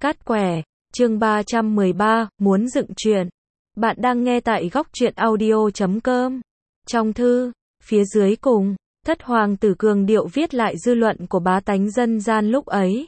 Cát quẻ, chương 313, muốn dựng chuyện. Bạn đang nghe tại góc truyện audio.com. Trong thư, phía dưới cùng, thất hoàng tử cường điệu viết lại dư luận của bá tánh dân gian lúc ấy.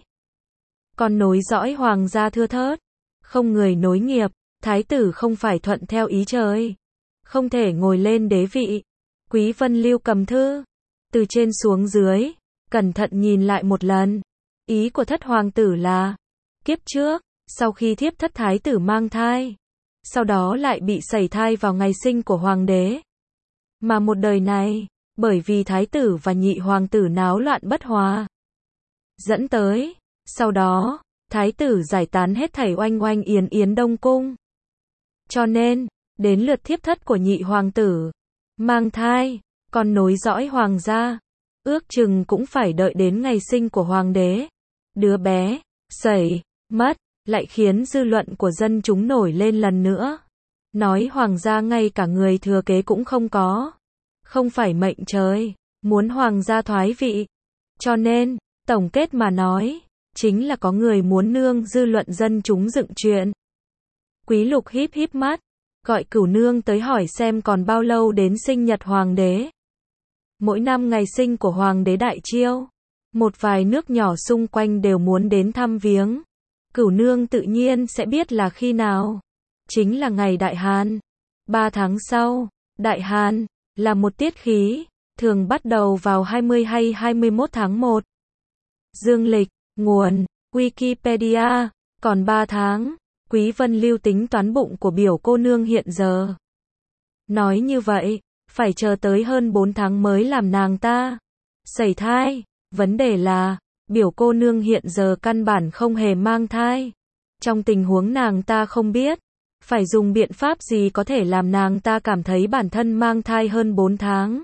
Con nối dõi hoàng gia thưa thớt, không người nối nghiệp, thái tử không phải thuận theo ý trời, không thể ngồi lên đế vị. Quý Vân Lưu cầm thư, từ trên xuống dưới, cẩn thận nhìn lại một lần. Ý của thất hoàng tử là, kiếp trước, sau khi thiếp thất thái tử mang thai, sau đó lại bị sẩy thai vào ngày sinh của hoàng đế. Mà một đời này, bởi vì thái tử và nhị hoàng tử náo loạn bất hòa, dẫn tới, sau đó, thái tử giải tán hết thảy oanh oanh yến yến đông cung. Cho nên, đến lượt thiếp thất của nhị hoàng tử, mang thai, con nối dõi hoàng gia, ước chừng cũng phải đợi đến ngày sinh của hoàng đế. Đứa bé, sẩy, mất, lại khiến dư luận của dân chúng nổi lên lần nữa. Nói hoàng gia ngay cả người thừa kế cũng không có. Không phải mệnh trời, muốn hoàng gia thoái vị. Cho nên, tổng kết mà nói, chính là có người muốn nương dư luận dân chúng dựng chuyện. Quý Lục híp híp mắt, gọi Cửu Nương tới hỏi xem còn bao lâu đến sinh nhật hoàng đế. Mỗi năm ngày sinh của hoàng đế đại chiêu, một vài nước nhỏ xung quanh đều muốn đến thăm viếng. Cửu Nương tự nhiên sẽ biết là khi nào. Chính là ngày Đại Hàn. 3 tháng sau, Đại Hàn, là một tiết khí, thường bắt đầu vào 20 hay 21 tháng 1. Dương lịch, nguồn, Wikipedia, còn 3 tháng, Quý Vân Lưu tính toán bụng của biểu cô nương hiện giờ. Nói như vậy, phải chờ tới hơn 4 tháng mới làm nàng ta sẩy thai. Vấn đề là, biểu cô nương hiện giờ căn bản không hề mang thai. Trong tình huống nàng ta không biết, phải dùng biện pháp gì có thể làm nàng ta cảm thấy bản thân mang thai hơn 4 tháng.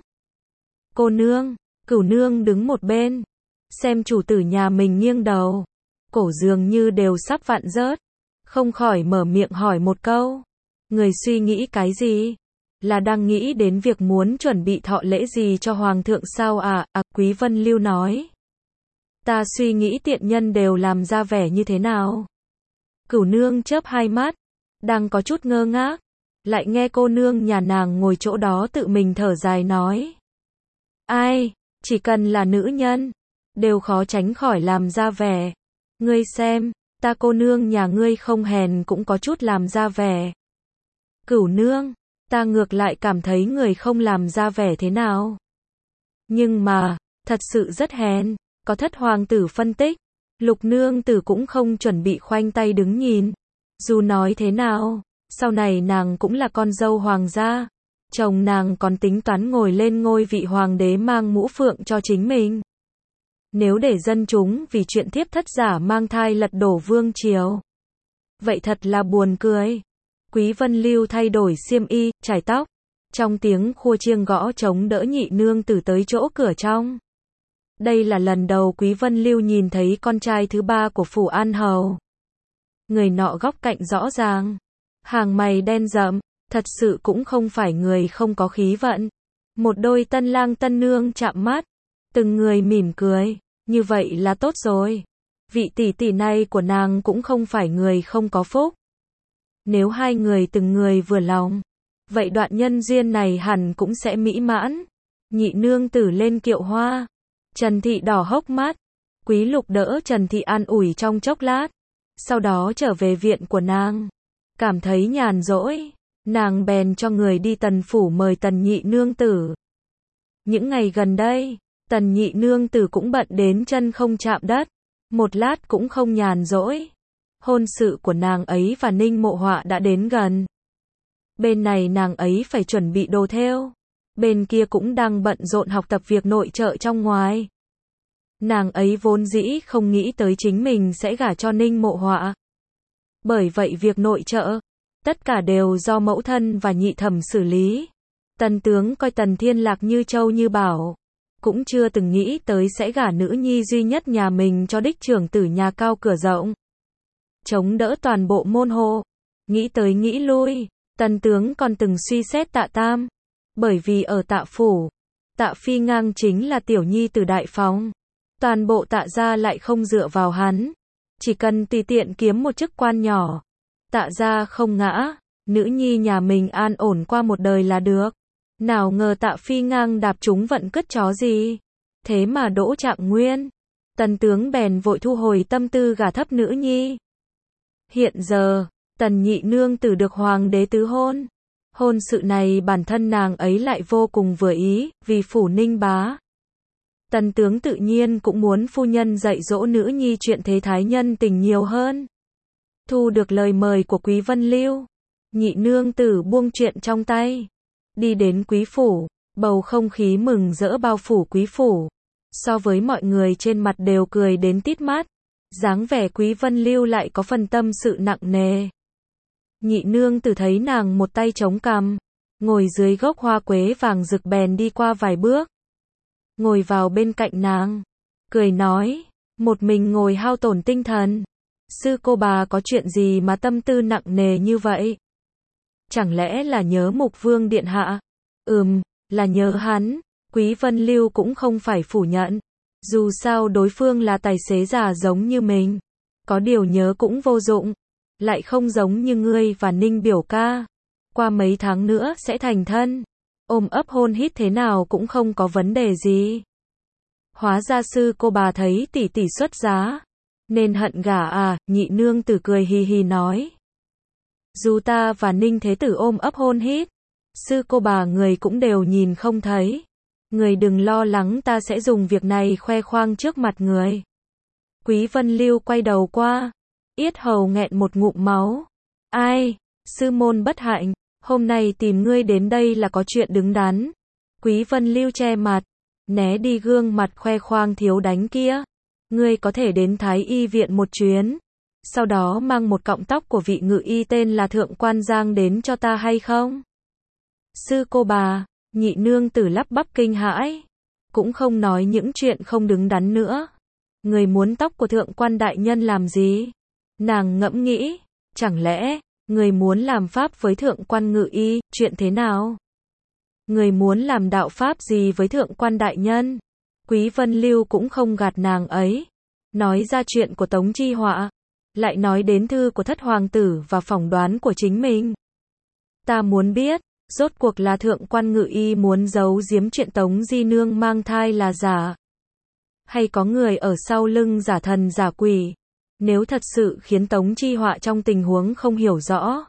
Cô nương, Cửu Nương đứng một bên, xem chủ tử nhà mình nghiêng đầu, cổ dường như đều sắp vặn rớt, không khỏi mở miệng hỏi một câu. Người suy nghĩ cái gì? Là đang nghĩ đến việc muốn chuẩn bị thọ lễ gì cho hoàng thượng sao à? Quý Vân Lưu nói. Ta suy nghĩ tiện nhân đều làm ra vẻ như thế nào. Cửu Nương chớp hai mắt, đang có chút ngơ ngác, lại nghe cô nương nhà nàng ngồi chỗ đó tự mình thở dài nói. Ai, chỉ cần là nữ nhân, đều khó tránh khỏi làm ra vẻ. Ngươi xem, ta cô nương nhà ngươi không hèn cũng có chút làm ra vẻ. Cửu Nương, ta ngược lại cảm thấy người không làm ra vẻ thế nào. Nhưng mà, thật sự rất hèn. Có thất hoàng tử phân tích, Lục nương tử cũng không chuẩn bị khoanh tay đứng nhìn. Dù nói thế nào, sau này nàng cũng là con dâu hoàng gia. Chồng nàng còn tính toán ngồi lên ngôi vị hoàng đế mang mũ phượng cho chính mình. Nếu để dân chúng vì chuyện thiếp thất giả mang thai lật đổ vương triều, vậy thật là buồn cười. Quý Vân Lưu thay đổi xiêm y, chải tóc, trong tiếng khua chiêng gõ trống đỡ nhị nương tử tới chỗ cửa trong. Đây là lần đầu Quý Vân Lưu nhìn thấy con trai thứ ba của Phủ An Hầu. Người nọ góc cạnh rõ ràng, hàng mày đen rậm, thật sự cũng không phải người không có khí vận. Một đôi tân lang tân nương chạm mắt, từng người mỉm cười, như vậy là tốt rồi. Vị tỷ tỷ này của nàng cũng không phải người không có phúc. Nếu hai người từng người vừa lòng, vậy đoạn nhân duyên này hẳn cũng sẽ mỹ mãn. Nhị nương tử lên kiệu hoa, Trần Thị đỏ hốc mắt. Quý Lục đỡ Trần Thị an ủi trong chốc lát, sau đó trở về viện của nàng. Cảm thấy nhàn rỗi, nàng bèn cho người đi Tần phủ mời Tần nhị nương tử. Những ngày gần đây, Tần nhị nương tử cũng bận đến chân không chạm đất, một lát cũng không nhàn rỗi. Hôn sự của nàng ấy và Ninh Mộ Họa đã đến gần. Bên này nàng ấy phải chuẩn bị đồ thêu, bên kia cũng đang bận rộn học tập việc nội trợ trong ngoài. Nàng ấy vốn dĩ không nghĩ tới chính mình sẽ gả cho Ninh Mộ Họa. Bởi vậy việc nội trợ, tất cả đều do mẫu thân và nhị thẩm xử lý. Tần tướng coi Tần Thiên Lạc như châu như bảo, cũng chưa từng nghĩ tới sẽ gả nữ nhi duy nhất nhà mình cho đích trưởng tử nhà cao cửa rộng, chống đỡ toàn bộ môn hộ. Nghĩ tới nghĩ lui, Tần tướng còn từng suy xét Tạ Tam, bởi vì ở Tạ phủ, Tạ Phi Ngang chính là tiểu nhi từ đại phóng, toàn bộ Tạ gia lại không dựa vào hắn. chỉ cần tùy tiện kiếm một chức quan nhỏ, Tạ gia không ngã, nữ nhi nhà mình an ổn qua một đời là được. Nào ngờ Tạ Phi ngang đạp trúng vận cứt chó gì, thế mà đỗ Trạng Nguyên. Tần tướng bèn vội thu hồi tâm tư gả thấp nữ nhi. Hiện giờ, Tần nhị nương tử được hoàng đế tứ hôn. Hôn sự này bản thân nàng ấy lại vô cùng vừa ý, vì phủ Ninh bá. Tần tướng tự nhiên cũng muốn phu nhân dạy dỗ nữ nhi chuyện thế thái nhân tình nhiều hơn. Thu được lời mời của Quý Vân Lưu, nhị nương tử buông chuyện trong tay, đi đến quý phủ, bầu không khí mừng rỡ bao phủ quý phủ. So với mọi người trên mặt đều cười đến tít mắt, dáng vẻ Quý Vân Lưu lại có phần tâm sự nặng nề. Nhị nương tử thấy nàng một tay chống cằm, ngồi dưới gốc hoa quế vàng rực bèn đi qua vài bước, ngồi vào bên cạnh nàng, cười nói, một mình ngồi hao tổn tinh thần. Sư cô bà có chuyện gì mà tâm tư nặng nề như vậy? Chẳng lẽ là nhớ Mục Vương điện hạ? Là nhớ hắn. Quý Vân Lưu cũng không phải phủ nhận. Dù sao đối phương là tài xế già giống như mình. Có điều nhớ cũng vô dụng. Lại không giống như ngươi và Ninh biểu ca. Qua mấy tháng nữa sẽ thành thân. Ôm ấp hôn hít thế nào cũng không có vấn đề gì. Hóa ra sư cô bà thấy tỷ tỷ xuất giá, nên hận gả à, nhị nương tử cười hì hì nói. Dù ta và Ninh thế tử ôm ấp hôn hít, sư cô bà người cũng đều nhìn không thấy. Người đừng lo lắng, ta sẽ dùng việc này khoe khoang trước mặt người. Quý Vân Lưu quay đầu qua, yết hầu nghẹn một ngụm máu. Ai, sư môn bất hạnh, hôm nay tìm ngươi đến đây là có chuyện đứng đắn. Quý Vân Lưu che mặt, né đi gương mặt khoe khoang thiếu đánh kia. Ngươi có thể đến Thái Y viện một chuyến, sau đó mang một cọng tóc của vị ngự y tên là Thượng Quan Giang đến cho ta hay không? Sư cô bà, nhị nương tử lắp bắp kinh hãi, cũng không nói những chuyện không đứng đắn nữa. Người muốn tóc của Thượng Quan đại nhân làm gì? Nàng ngẫm nghĩ, chẳng lẽ người muốn làm pháp với Thượng Quan ngự y, chuyện thế nào? Người muốn làm đạo pháp gì với Thượng Quan đại nhân? Quý Vân Lưu cũng không gạt nàng ấy, nói ra chuyện của Tống Chi Họa, lại nói đến thư của thất hoàng tử và phỏng đoán của chính mình. Ta muốn biết, rốt cuộc là Thượng Quan ngự y muốn giấu giếm chuyện Tống Di Nương mang thai là giả, hay có người ở sau lưng giả thần giả quỷ. Nếu thật sự khiến Tống Chi Họa trong tình huống không hiểu rõ,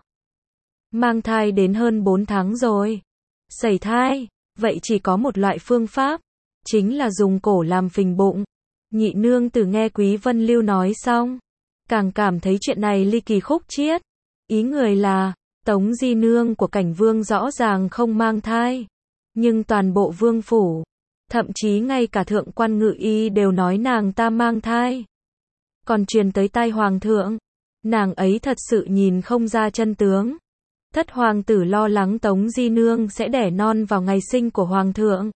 mang thai đến hơn 4 tháng rồi, sẩy thai, vậy chỉ có một loại phương pháp, chính là dùng cổ làm phình bụng. Nhị nương tử nghe Quý Vân Lưu nói xong, càng cảm thấy chuyện này ly kỳ khúc chiết. Ý người là, Tống Di Nương của Cảnh Vương rõ ràng không mang thai, nhưng toàn bộ vương phủ, thậm chí ngay cả Thượng Quan ngự y đều nói nàng ta mang thai. Còn truyền tới tai hoàng thượng, nàng ấy thật sự nhìn không ra chân tướng. Thất hoàng tử lo lắng Tống Di Nương sẽ đẻ non vào ngày sinh của hoàng thượng.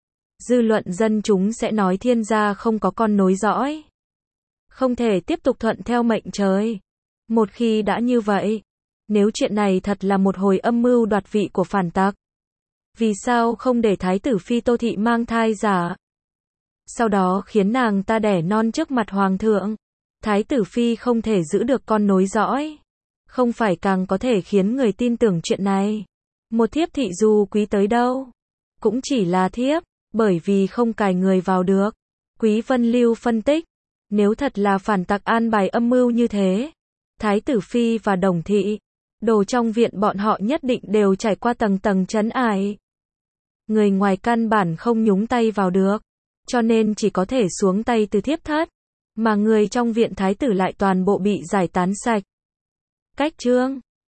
Dư luận dân chúng sẽ nói thiên gia không có con nối dõi, không thể tiếp tục thuận theo mệnh trời. Một khi đã như vậy, nếu chuyện này thật là một hồi âm mưu đoạt vị của phản tặc, vì sao không để thái tử phi Tô Thị mang thai giả, sau đó khiến nàng ta đẻ non trước mặt hoàng thượng? Thái tử phi không thể giữ được con nối dõi, không phải càng có thể khiến người tin tưởng chuyện này. Một thiếp thị dù quý tới đâu, cũng chỉ là thiếp, bởi vì không cài người vào được. Quý Vân Lưu phân tích, nếu thật là phản tặc an bài âm mưu như thế, Thái tử phi và Đồng thị, đồ trong viện bọn họ nhất định đều trải qua tầng tầng trấn ải. Người ngoài căn bản không nhúng tay vào được, cho nên chỉ có thể xuống tay từ thiếp thất, mà người trong viện thái tử lại toàn bộ bị giải tán sạch. Cách chương